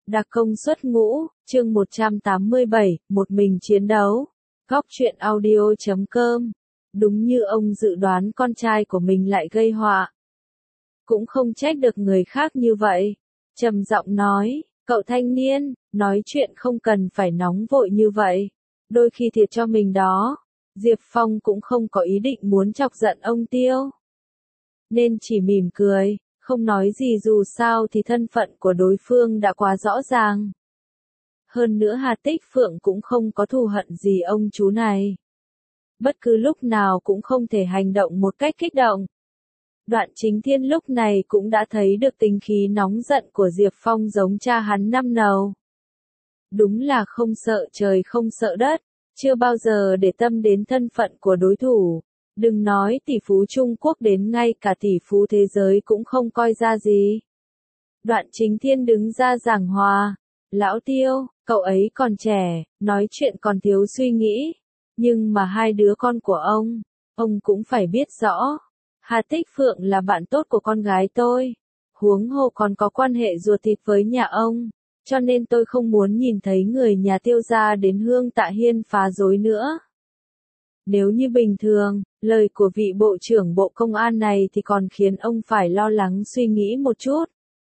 Đặc công xuất ngũ, chương 187, một mình chiến đấu. Góc truyện audio.com. Đúng như ông dự đoán, con trai của mình lại gây họa. Cũng không trách được người khác như vậy. Trầm giọng nói, cậu thanh niên, nói chuyện không cần phải nóng vội như vậy. Đôi khi thiệt cho mình đó. Diệp Phong cũng không có ý định muốn chọc giận ông Tiêu, nên chỉ mỉm cười, không nói gì, dù sao thì thân phận của đối phương đã quá rõ ràng. Hơn nữa Hà Tích Phượng cũng không có thù hận gì ông chú này. Bất cứ lúc nào cũng không thể hành động một cách kích động. Đoạn Chính Thiên lúc này cũng đã thấy được tính khí nóng giận của Diệp Phong giống cha hắn năm nào. Đúng là không sợ trời không sợ đất, chưa bao giờ để tâm đến thân phận của đối thủ. Đừng nói tỷ phú Trung Quốc, đến ngay cả tỷ phú thế giới cũng không coi ra gì. Đoạn Chính Thiên đứng ra giảng hòa. Lão Tiêu, cậu ấy còn trẻ, nói chuyện còn thiếu suy nghĩ. Nhưng mà hai đứa con của ông cũng phải biết rõ. Hà Tích Phượng là bạn tốt của con gái tôi. Huống hồ còn có quan hệ ruột thịt với nhà ông. Cho nên tôi không muốn nhìn thấy người nhà Tiêu gia đến Hương Tạ Hiên phá rối nữa. Nếu như bình thường, lời của vị bộ trưởng bộ công an này thì còn khiến ông phải lo lắng suy nghĩ một chút.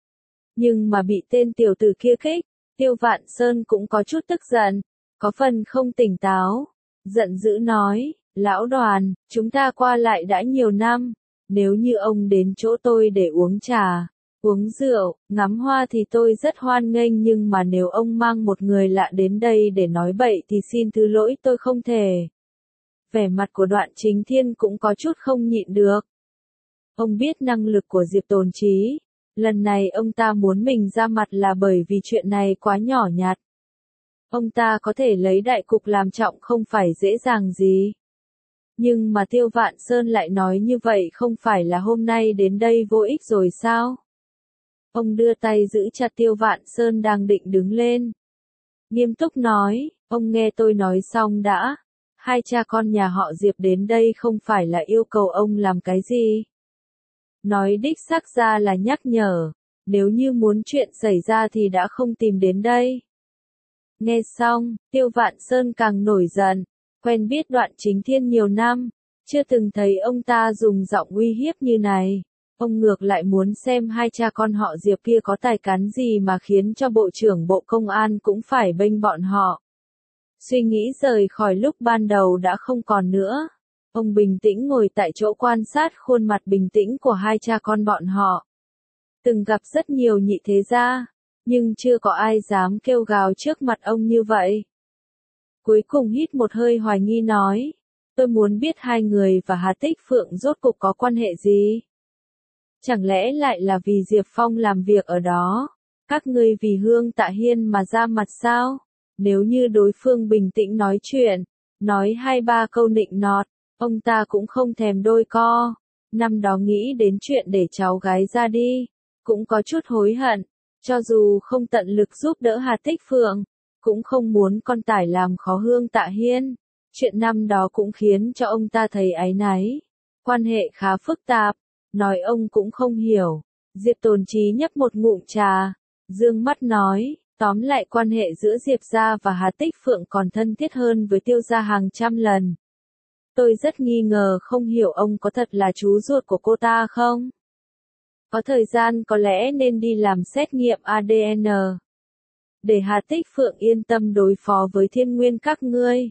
Nhưng mà bị tên tiểu tử kia khích, Tiêu Vạn Sơn cũng có chút tức giận, có phần không tỉnh táo. Giận dữ nói, lão Đoàn, chúng ta qua lại đã nhiều năm, nếu như ông đến chỗ tôi để uống trà, uống rượu, ngắm hoa thì tôi rất hoan nghênh, nhưng mà nếu ông mang một người lạ đến đây để nói bậy thì xin thứ lỗi, tôi không thể. Vẻ mặt của Đoạn Chính Thiên cũng có chút không nhịn được. Ông biết năng lực của Diệp Tồn Chí. Lần này ông ta muốn mình ra mặt là bởi vì chuyện này quá nhỏ nhặt. Ông ta có thể lấy đại cục làm trọng không phải dễ dàng gì. Nhưng mà Tiêu Vạn Sơn lại nói như vậy, không phải là hôm nay đến đây vô ích rồi sao? Ông đưa tay giữ chặt Tiêu Vạn Sơn đang định đứng lên. Nghiêm túc nói, ông nghe tôi nói xong đã. Hai cha con nhà họ Diệp đến đây không phải là yêu cầu ông làm cái gì. Nói đích xác ra là nhắc nhở, nếu như muốn chuyện xảy ra thì đã không tìm đến đây. Nghe xong, Tiêu Vạn Sơn càng nổi giận, quen biết Đoạn Chính Thiên nhiều năm, chưa từng thấy ông ta dùng giọng uy hiếp như này. Ông ngược lại muốn xem hai cha con họ Diệp kia có tài cán gì mà khiến cho Bộ trưởng Bộ Công an cũng phải bênh bọn họ. Suy nghĩ rời khỏi lúc ban đầu đã không còn nữa. Ông bình tĩnh ngồi tại chỗ quan sát khuôn mặt bình tĩnh của hai cha con bọn họ. Từng gặp rất nhiều nhị thế gia, nhưng chưa có ai dám kêu gào trước mặt ông như vậy. Cuối cùng hít một hơi hoài nghi nói, tôi muốn biết hai người và Hà Tích Phượng rốt cục có quan hệ gì? Chẳng lẽ lại là vì Diệp Phong làm việc ở đó? Các ngươi vì Hương Tạ Hiên mà ra mặt sao? Nếu như đối phương bình tĩnh nói chuyện, nói hai ba câu nịnh nọt, ông ta cũng không thèm đôi co. Năm đó nghĩ đến chuyện để cháu gái ra đi, cũng có chút hối hận, cho dù không tận lực giúp đỡ Hà Tích Phượng, cũng không muốn con tải làm khó Hương Tạ Hiên. Chuyện năm đó cũng khiến cho ông ta thấy áy náy. Quan hệ khá phức tạp, nói ông cũng không hiểu. Diệp Tồn Chí nhấp một ngụm trà, dương mắt nói, tóm lại quan hệ giữa Diệp gia và Hà Tích Phượng còn thân thiết hơn với Tiêu gia hàng trăm lần. Tôi rất nghi ngờ, không hiểu ông có thật là chú ruột của cô ta không? Có thời gian có lẽ nên đi làm xét nghiệm ADN. Để Hà Tích Phượng yên tâm đối phó với Thiên Nguyên các ngươi.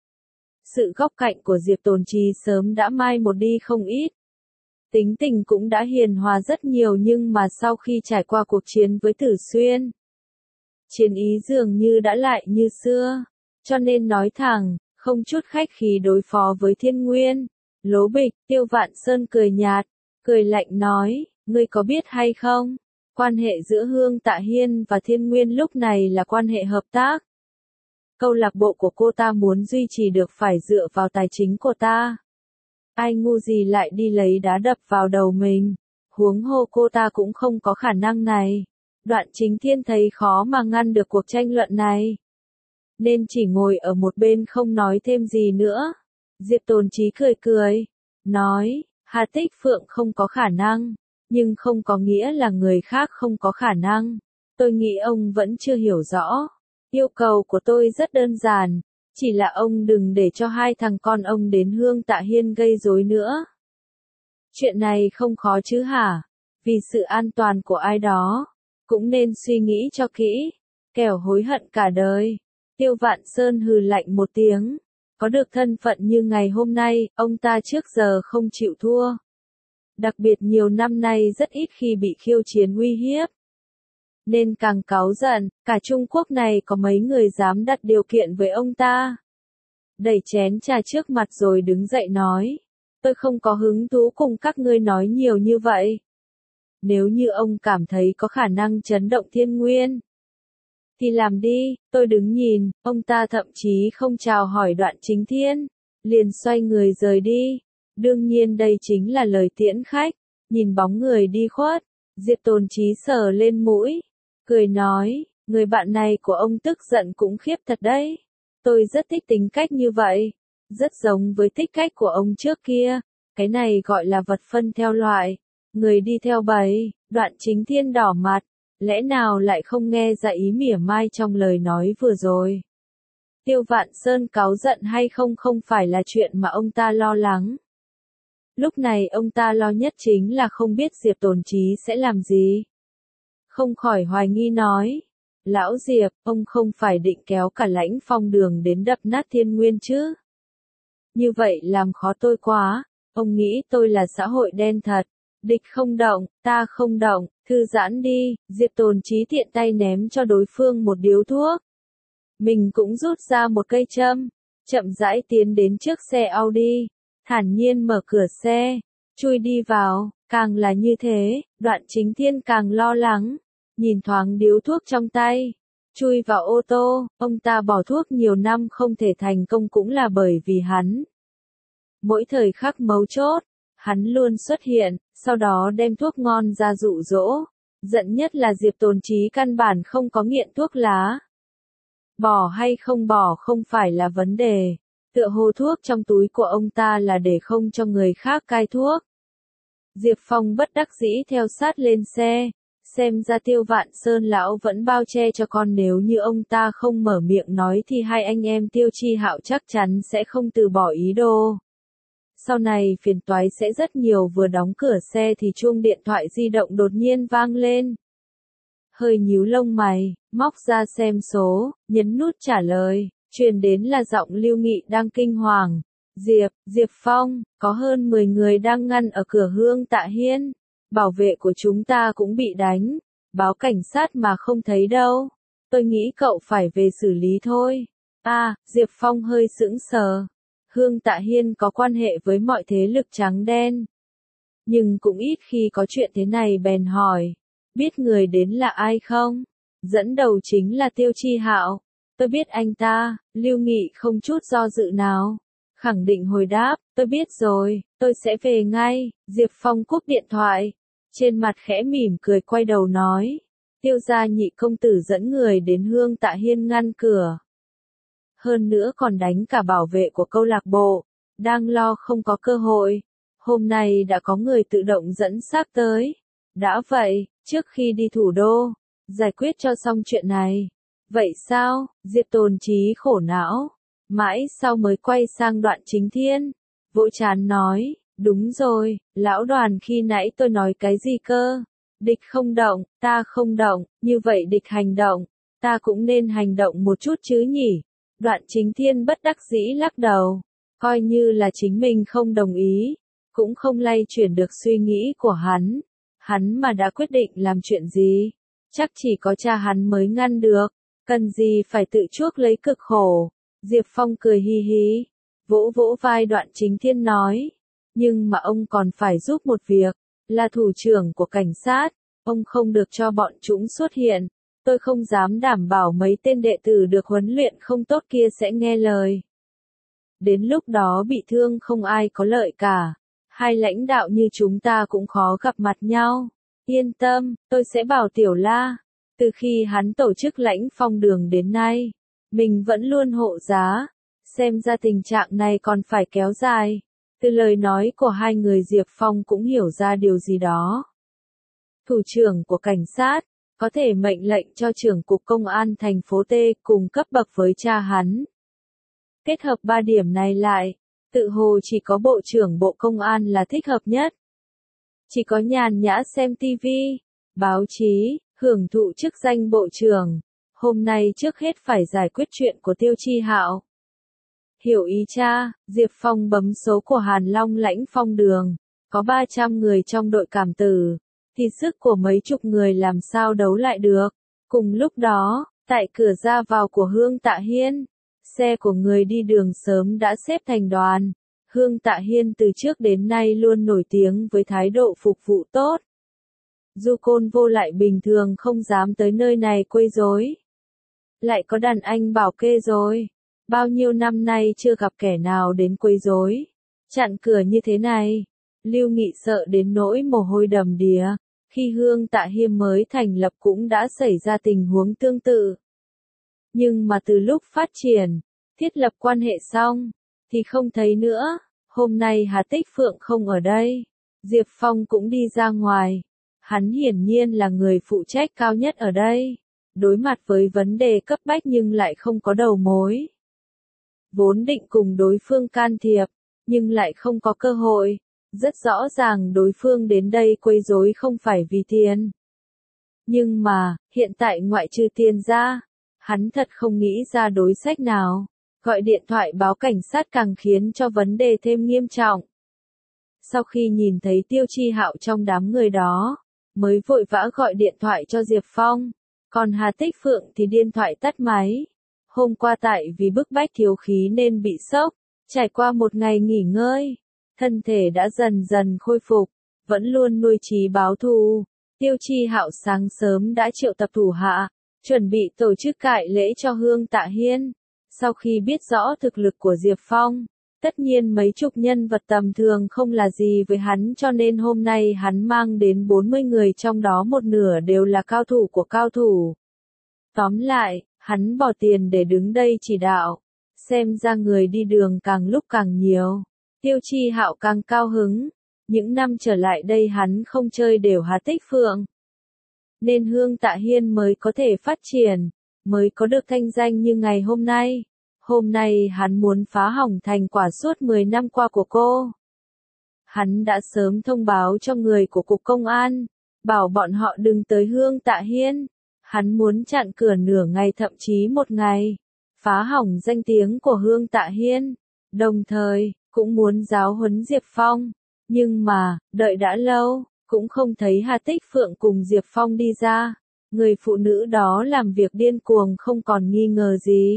Sự góc cạnh của Diệp Tồn Chí sớm đã mai một đi không ít. Tính tình cũng đã hiền hòa rất nhiều, nhưng mà sau khi trải qua cuộc chiến với Tử Xuyên, chiến ý dường như đã lại như xưa. Cho nên nói thẳng, không chút khách khí đối phó với Thiên Nguyên. Lố bịch, Tiêu Vạn Sơn cười nhạt, cười lạnh nói, ngươi có biết hay không? Quan hệ giữa Hương Tạ Hiên và Thiên Nguyên lúc này là quan hệ hợp tác. Câu lạc bộ của cô ta muốn duy trì được phải dựa vào tài chính của ta. Ai ngu gì lại đi lấy đá đập vào đầu mình. Huống hồ cô ta cũng không có khả năng này. Đoạn Chính Thiên thấy khó mà ngăn được cuộc tranh luận này, nên chỉ ngồi ở một bên không nói thêm gì nữa. Diệp Tồn Chí cười cười, nói, Hà Tích Phượng không có khả năng, nhưng không có nghĩa là người khác không có khả năng. Tôi nghĩ ông vẫn chưa hiểu rõ. Yêu cầu của tôi rất đơn giản, chỉ là ông đừng để cho hai thằng con ông đến Hương Tạ Hiên gây rối nữa. Chuyện này không khó chứ hả? Vì sự an toàn của ai đó, cũng nên suy nghĩ cho kỹ, kẻo hối hận cả đời. Tiêu Vạn Sơn hừ lạnh một tiếng. Có được thân phận như ngày hôm nay, ông ta trước giờ không chịu thua. Đặc biệt nhiều năm nay rất ít khi bị khiêu chiến uy hiếp. Nên càng cáu giận, cả Trung Quốc này có mấy người dám đặt điều kiện với ông ta. Đẩy chén trà trước mặt rồi đứng dậy nói. Tôi không có hứng thú cùng các ngươi nói nhiều như vậy. Nếu như ông cảm thấy có khả năng chấn động thiên nguyên, thì làm đi, tôi đứng nhìn. Ông ta thậm chí không chào hỏi Đoạn Chính Thiên, liền xoay người rời đi. Đương nhiên đây chính là lời tiễn khách. Nhìn bóng người đi khuất, Diệp Tồn Chí sờ lên mũi, cười nói, người bạn này của ông tức giận cũng khiếp thật đấy. Tôi rất thích tính cách như vậy, rất giống với thích cách của ông trước kia. Cái này gọi là vật phân theo loại, người đi theo bầy. Đoạn Chính Thiên đỏ mặt, lẽ nào lại không nghe ra ý mỉa mai trong lời nói vừa rồi. Tiêu Vạn Sơn cáu giận hay không không phải là chuyện mà ông ta lo lắng. Lúc này ông ta lo nhất chính là không biết Diệp Tồn Chí sẽ làm gì. Không khỏi hoài nghi nói, lão Diệp, ông không phải định kéo cả Lãnh Phong Đường đến đập nát thiên nguyên chứ? Như vậy làm khó tôi quá, ông nghĩ tôi là xã hội đen thật. Địch không động, ta không động, thư giãn đi. Diệp Tồn Chí tiện tay ném cho đối phương một điếu thuốc. Mình cũng rút ra một cây châm, chậm rãi tiến đến trước xe Audi, thản nhiên mở cửa xe, chui đi vào. Càng là như thế, Đoạn Chính Thiên càng lo lắng, nhìn thoáng điếu thuốc trong tay, chui vào ô tô. Ông ta bỏ thuốc nhiều năm không thể thành công cũng là bởi vì hắn. Mỗi thời khắc mấu chốt, hắn luôn xuất hiện, sau đó đem thuốc ngon ra dụ dỗ. Giận nhất là Diệp Tồn Chí căn bản không có nghiện thuốc lá. Bỏ hay không bỏ không phải là vấn đề. Tựa hồ thuốc trong túi của ông ta là để không cho người khác cai thuốc. Diệp Phong bất đắc dĩ theo sát lên xe. Xem ra Tiêu Vạn Sơn lão vẫn bao che cho con, nếu như ông ta không mở miệng nói thì hai anh em Tiêu Chi Hạo chắc chắn sẽ không từ bỏ ý đồ. Sau này phiền toái sẽ rất nhiều. Vừa đóng cửa xe thì chuông điện thoại di động đột nhiên vang lên. Hơi nhíu lông mày, móc ra xem số, nhấn nút trả lời, truyền đến là giọng Lưu Nghị đang kinh hoàng. Diệp Phong, có hơn 10 người đang ngăn ở cửa Hương Tạ Hiên. Bảo vệ của chúng ta cũng bị đánh. Báo cảnh sát mà không thấy đâu. Tôi nghĩ cậu phải về xử lý thôi. Diệp Phong hơi sững sờ. Hương Tạ Hiên có quan hệ với mọi thế lực trắng đen. Nhưng cũng ít khi có chuyện thế này, bèn hỏi. Biết người đến là ai không? Dẫn đầu chính là Tiêu Chi Hạo. Tôi biết anh ta. Lưu Nghị không chút do dự nào, khẳng định hồi đáp, tôi biết rồi, tôi sẽ về ngay. Diệp Phong cúp điện thoại, trên mặt khẽ mỉm cười quay đầu nói. Tiêu gia nhị công tử dẫn người đến Hương Tạ Hiên ngăn cửa. Hơn nữa còn đánh cả bảo vệ của câu lạc bộ, đang lo không có cơ hội. Hôm nay đã có người tự động dẫn xác tới. Đã vậy, trước khi đi thủ đô, giải quyết cho xong chuyện này. Vậy sao? Diệp Tồn Chí khổ não, mãi sau mới quay sang Đoạn Chính Thiên, vỗ trán nói, đúng rồi, lão Đoàn, khi nãy tôi nói cái gì cơ? Địch không động, ta không động, như vậy địch hành động, ta cũng nên hành động một chút chứ nhỉ? Đoạn Chính Thiên bất đắc dĩ lắc đầu, coi như là chính mình không đồng ý, cũng không lay chuyển được suy nghĩ của hắn. Hắn mà đã quyết định làm chuyện gì, chắc chỉ có cha hắn mới ngăn được, cần gì phải tự chuốc lấy cực khổ. Diệp Phong cười hi hi, vỗ vỗ vai Đoạn Chính Thiên nói, nhưng mà ông còn phải giúp một việc, là thủ trưởng của cảnh sát, ông không được cho bọn chúng xuất hiện. Tôi không dám đảm bảo mấy tên đệ tử được huấn luyện không tốt kia sẽ nghe lời. Đến lúc đó bị thương không ai có lợi cả. Hai lãnh đạo như chúng ta cũng khó gặp mặt nhau. Yên tâm, tôi sẽ bảo Tiểu La. Từ khi hắn tổ chức Lãnh Phong Đường đến nay, mình vẫn luôn hộ giá. Xem ra tình trạng này còn phải kéo dài. Từ lời nói của hai người, Diệp Phong cũng hiểu ra điều gì đó. Thủ trưởng của cảnh sát, có thể mệnh lệnh cho trưởng cục công an thành phố T cùng cấp bậc với cha hắn. Kết hợp 3 điểm này lại, tự hồ chỉ có Bộ trưởng Bộ Công an là thích hợp nhất. Chỉ có nhàn nhã xem TV, báo chí, hưởng thụ chức danh Bộ trưởng, hôm nay trước hết phải giải quyết chuyện của Tiêu Chi Hạo. Hiểu ý cha, Diệp Phong bấm số của Hàn Long Lãnh Phong Đường, có 300 người trong đội cảm tử, thì sức của mấy chục người làm sao đấu lại được. Cùng lúc đó, tại cửa ra vào của Hương Tạ Hiên, xe của người đi đường sớm đã xếp thành đoàn. Hương Tạ Hiên từ trước đến nay luôn nổi tiếng với thái độ phục vụ tốt. Du Côn Vô lại bình thường không dám tới nơi này quấy rối. Lại có đàn anh bảo kê rồi. Bao nhiêu năm nay chưa gặp kẻ nào đến quấy rối, chặn cửa như thế này. Lưu Nghị sợ đến nỗi mồ hôi đầm đìa. Khi Hương Tạ Hiên mới thành lập cũng đã xảy ra tình huống tương tự. Nhưng mà từ lúc phát triển, thiết lập quan hệ xong, thì không thấy nữa. Hôm nay Hà Tích Phượng không ở đây. Diệp Phong cũng đi ra ngoài. Hắn hiển nhiên là người phụ trách cao nhất ở đây. Đối mặt với vấn đề cấp bách nhưng lại không có đầu mối. Vốn định cùng đối phương can thiệp, nhưng lại không có cơ hội. Rất rõ ràng đối phương đến đây quấy rối không phải vì tiền. Nhưng mà, hiện tại ngoại trừ tiền ra, hắn thật không nghĩ ra đối sách nào. Gọi điện thoại báo cảnh sát càng khiến cho vấn đề thêm nghiêm trọng. Sau khi nhìn thấy Tiêu Chi Hạo trong đám người đó, mới vội vã gọi điện thoại cho Diệp Phong. Còn Hà Tích Phượng thì điện thoại tắt máy. Hôm qua tại vì bức bách thiếu khí nên bị sốc, trải qua một ngày nghỉ ngơi, thân thể đã dần dần khôi phục, vẫn luôn nuôi chí báo thù. Tiêu Chi Hạo sáng sớm đã triệu tập thủ hạ, chuẩn bị tổ chức cại lễ cho Hương Tạ Hiên. Sau khi biết rõ thực lực của Diệp Phong, tất nhiên mấy chục nhân vật tầm thường không là gì với hắn, cho nên hôm nay hắn mang đến 40 người, trong đó một nửa đều là cao thủ của cao thủ. Tóm lại, hắn bỏ tiền để đứng đây chỉ đạo, xem ra người đi đường càng lúc càng nhiều. Tiêu Chi Hạo càng cao hứng, những năm trở lại đây hắn không chơi đều Hà Tích Phượng. Nên Hương Tạ Hiên mới có thể phát triển, mới có được thanh danh như ngày hôm nay. Hôm nay hắn muốn phá hỏng thành quả suốt 10 năm qua của cô. Hắn đã sớm thông báo cho người của Cục Công an, bảo bọn họ đừng tới Hương Tạ Hiên. Hắn muốn chặn cửa nửa ngày thậm chí một ngày, phá hỏng danh tiếng của Hương Tạ Hiên. Đồng thời, cũng muốn giáo huấn Diệp Phong. Nhưng mà, đợi đã lâu, cũng không thấy Hà Tích Phượng cùng Diệp Phong đi ra. Người phụ nữ đó làm việc điên cuồng không còn nghi ngờ gì.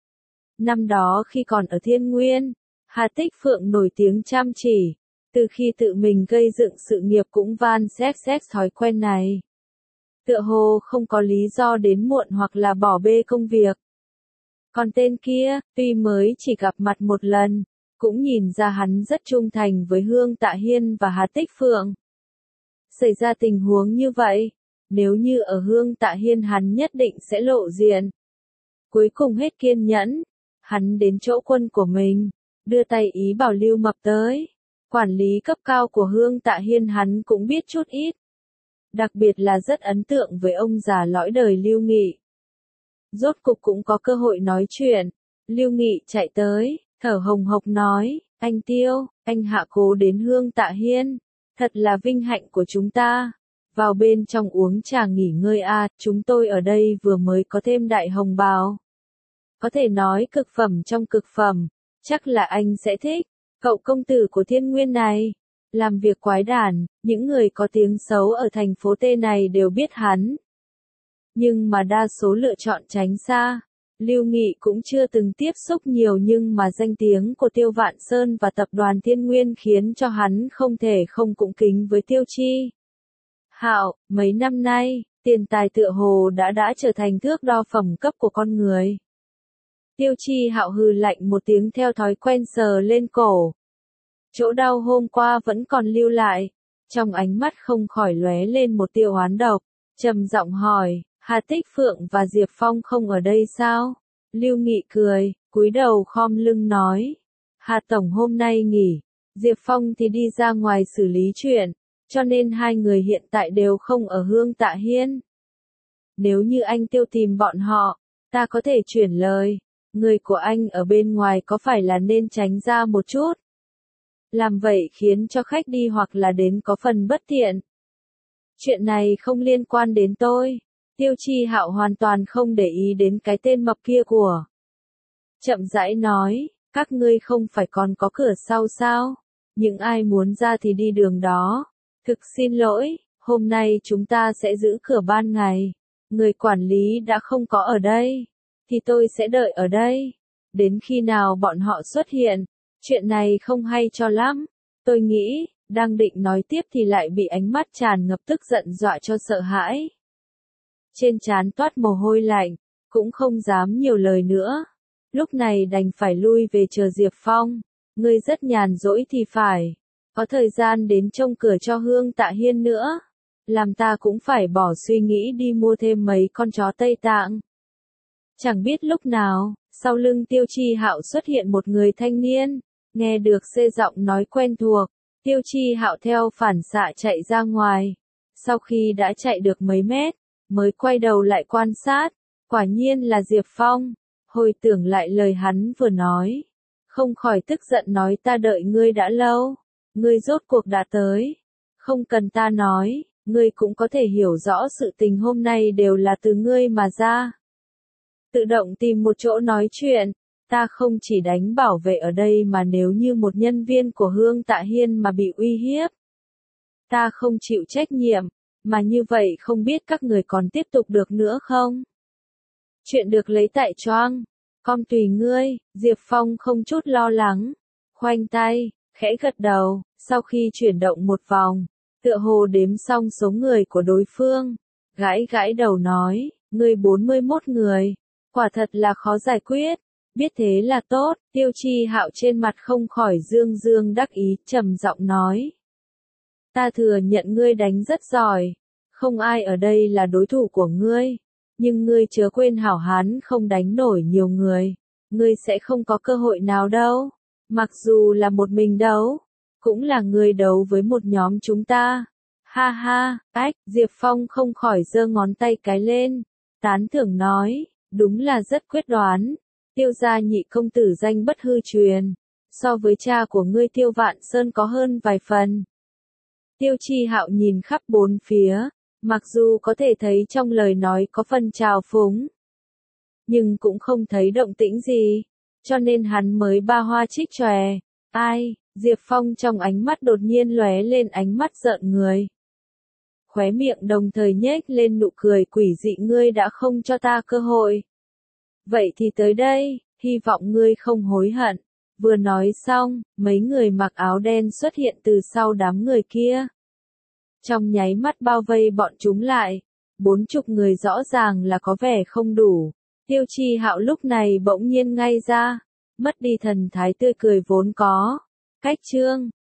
Năm đó khi còn ở Thiên Nguyên, Hà Tích Phượng nổi tiếng chăm chỉ. Từ khi tự mình gây dựng sự nghiệp cũng van xét thói quen này. Tựa hồ không có lý do đến muộn hoặc là bỏ bê công việc. Còn tên kia, tuy mới chỉ gặp mặt một lần, cũng nhìn ra hắn rất trung thành với Hương Tạ Hiên và Hà Tích Phượng. Xảy ra tình huống như vậy, nếu như ở Hương Tạ Hiên hắn nhất định sẽ lộ diện. Cuối cùng hết kiên nhẫn, hắn đến chỗ quân của mình, đưa tay ý bảo Lưu Mập tới. Quản lý cấp cao của Hương Tạ Hiên hắn cũng biết chút ít. Đặc biệt là rất ấn tượng với ông già lõi đời Lưu Nghị. Rốt cục cũng có cơ hội nói chuyện. Lưu Nghị chạy tới, thở hồng hộc nói, anh Tiêu, anh hạ cố đến Hương Tạ Hiên. Thật là vinh hạnh của chúng ta. Vào bên trong uống trà nghỉ ngơi à, chúng tôi ở đây vừa mới có thêm đại hồng bào. Có thể nói cực phẩm trong cực phẩm, chắc là anh sẽ thích. Cậu công tử của Thiên Nguyên này, làm việc quái đản, những người có tiếng xấu ở thành phố T này đều biết hắn. Nhưng mà đa số lựa chọn tránh xa. Lưu Nghị cũng chưa từng tiếp xúc nhiều, nhưng mà danh tiếng của Tiêu Vạn Sơn và tập đoàn Thiên Nguyên khiến cho hắn không thể không cung kính với Tiêu Chi Hạo. Mấy năm nay, tiền tài tựa hồ đã trở thành thước đo phẩm cấp của con người. Tiêu Chi Hạo hừ lạnh một tiếng theo thói quen sờ lên cổ. Chỗ đau hôm qua vẫn còn lưu lại. Trong ánh mắt không khỏi lóe lên một tia oán độc. Trầm giọng hỏi, Hà Tích Phượng và Diệp Phong không ở đây sao? Lưu Nghị cười, cúi đầu khom lưng nói. Hà Tổng hôm nay nghỉ. Diệp Phong thì đi ra ngoài xử lý chuyện. Cho nên hai người hiện tại đều không ở Hương Tạ Hiên. nếu như anh Tiêu tìm bọn họ, ta có thể chuyển lời, người của anh ở bên ngoài có phải là nên tránh ra một chút. Làm vậy khiến cho khách đi hoặc là đến có phần bất tiện. Chuyện này không liên quan đến tôi. Tiêu Chi Hạo hoàn toàn không để ý đến cái tên mập kia của. Chậm rãi nói, các ngươi không phải còn có cửa sau sao? Những ai muốn ra thì đi đường đó. Thực xin lỗi, hôm nay chúng ta sẽ giữ cửa ban ngày. Người quản lý đã không có ở đây, thì tôi sẽ đợi ở đây. Đến khi nào bọn họ xuất hiện, chuyện này không hay cho lắm. Tôi nghĩ, đang định nói tiếp thì lại bị ánh mắt tràn ngập tức giận dọa cho sợ hãi. Trên trán toát mồ hôi lạnh, cũng không dám nhiều lời nữa. Lúc này đành phải lui về chờ Diệp Phong. Ngươi rất nhàn rỗi thì phải. Có thời gian đến trông cửa cho Hương Tạ Hiên nữa. Làm ta cũng phải bỏ suy nghĩ đi mua thêm mấy con chó Tây Tạng. Chẳng biết lúc nào, sau lưng Tiêu Chi Hạo xuất hiện một người thanh niên. Nghe được xê giọng nói quen thuộc, Tiêu Chi Hạo theo phản xạ chạy ra ngoài. Sau khi đã chạy được mấy mét, mới quay đầu lại quan sát. Quả nhiên là Diệp Phong. Hồi tưởng lại lời hắn vừa nói. Không khỏi tức giận nói ta đợi ngươi đã lâu. Ngươi rốt cuộc đã tới. Không cần ta nói, ngươi cũng có thể hiểu rõ sự tình hôm nay đều là từ ngươi mà ra. Tự động tìm một chỗ nói chuyện. Ta không chỉ đánh bảo vệ ở đây mà nếu như một nhân viên của Hương Tạ Hiên mà bị uy hiếp. Ta không chịu trách nhiệm, mà như vậy không biết các người còn tiếp tục được nữa không? Chuyện được lấy tại Choang. Com tùy ngươi, Diệp Phong không chút lo lắng. Khoanh tay, khẽ gật đầu, sau khi chuyển động một vòng, tựa hồ đếm xong số người của đối phương. Gãi gãi đầu nói, ngươi 41 người, quả thật là khó giải quyết. Biết thế là tốt, Tiêu Chi Hạo trên mặt không khỏi dương dương đắc ý, trầm giọng nói. Ta thừa nhận ngươi đánh rất giỏi, không ai ở đây là đối thủ của ngươi, nhưng ngươi chớ quên hảo hán không đánh nổi nhiều người, ngươi sẽ không có cơ hội nào đâu, mặc dù là một mình đấu, cũng là ngươi đấu với một nhóm chúng ta. Ha ha, Diệp Phong không khỏi giơ ngón tay cái lên, tán thưởng nói, đúng là rất quyết đoán. Tiêu gia nhị công tử danh bất hư truyền, so với cha của ngươi Tiêu Vạn Sơn có hơn vài phần. Tiêu Chi Hạo nhìn khắp bốn phía, mặc dù có thể thấy trong lời nói có phần trào phúng, nhưng cũng không thấy động tĩnh gì, cho nên hắn mới ba hoa trích chòe. Diệp Phong trong ánh mắt đột nhiên lóe lên ánh mắt giận người. Khóe miệng đồng thời nhếch lên nụ cười quỷ dị, ngươi đã không cho ta cơ hội. Vậy thì tới đây, hy vọng ngươi không hối hận. Vừa nói xong, mấy người mặc áo đen xuất hiện từ sau đám người kia. Trong nháy mắt bao vây bọn chúng lại. 40 người rõ ràng là có vẻ không đủ. Tiêu Chi Hạo lúc này bỗng nhiên ngay ra, mất đi thần thái tươi cười vốn có. Cách chương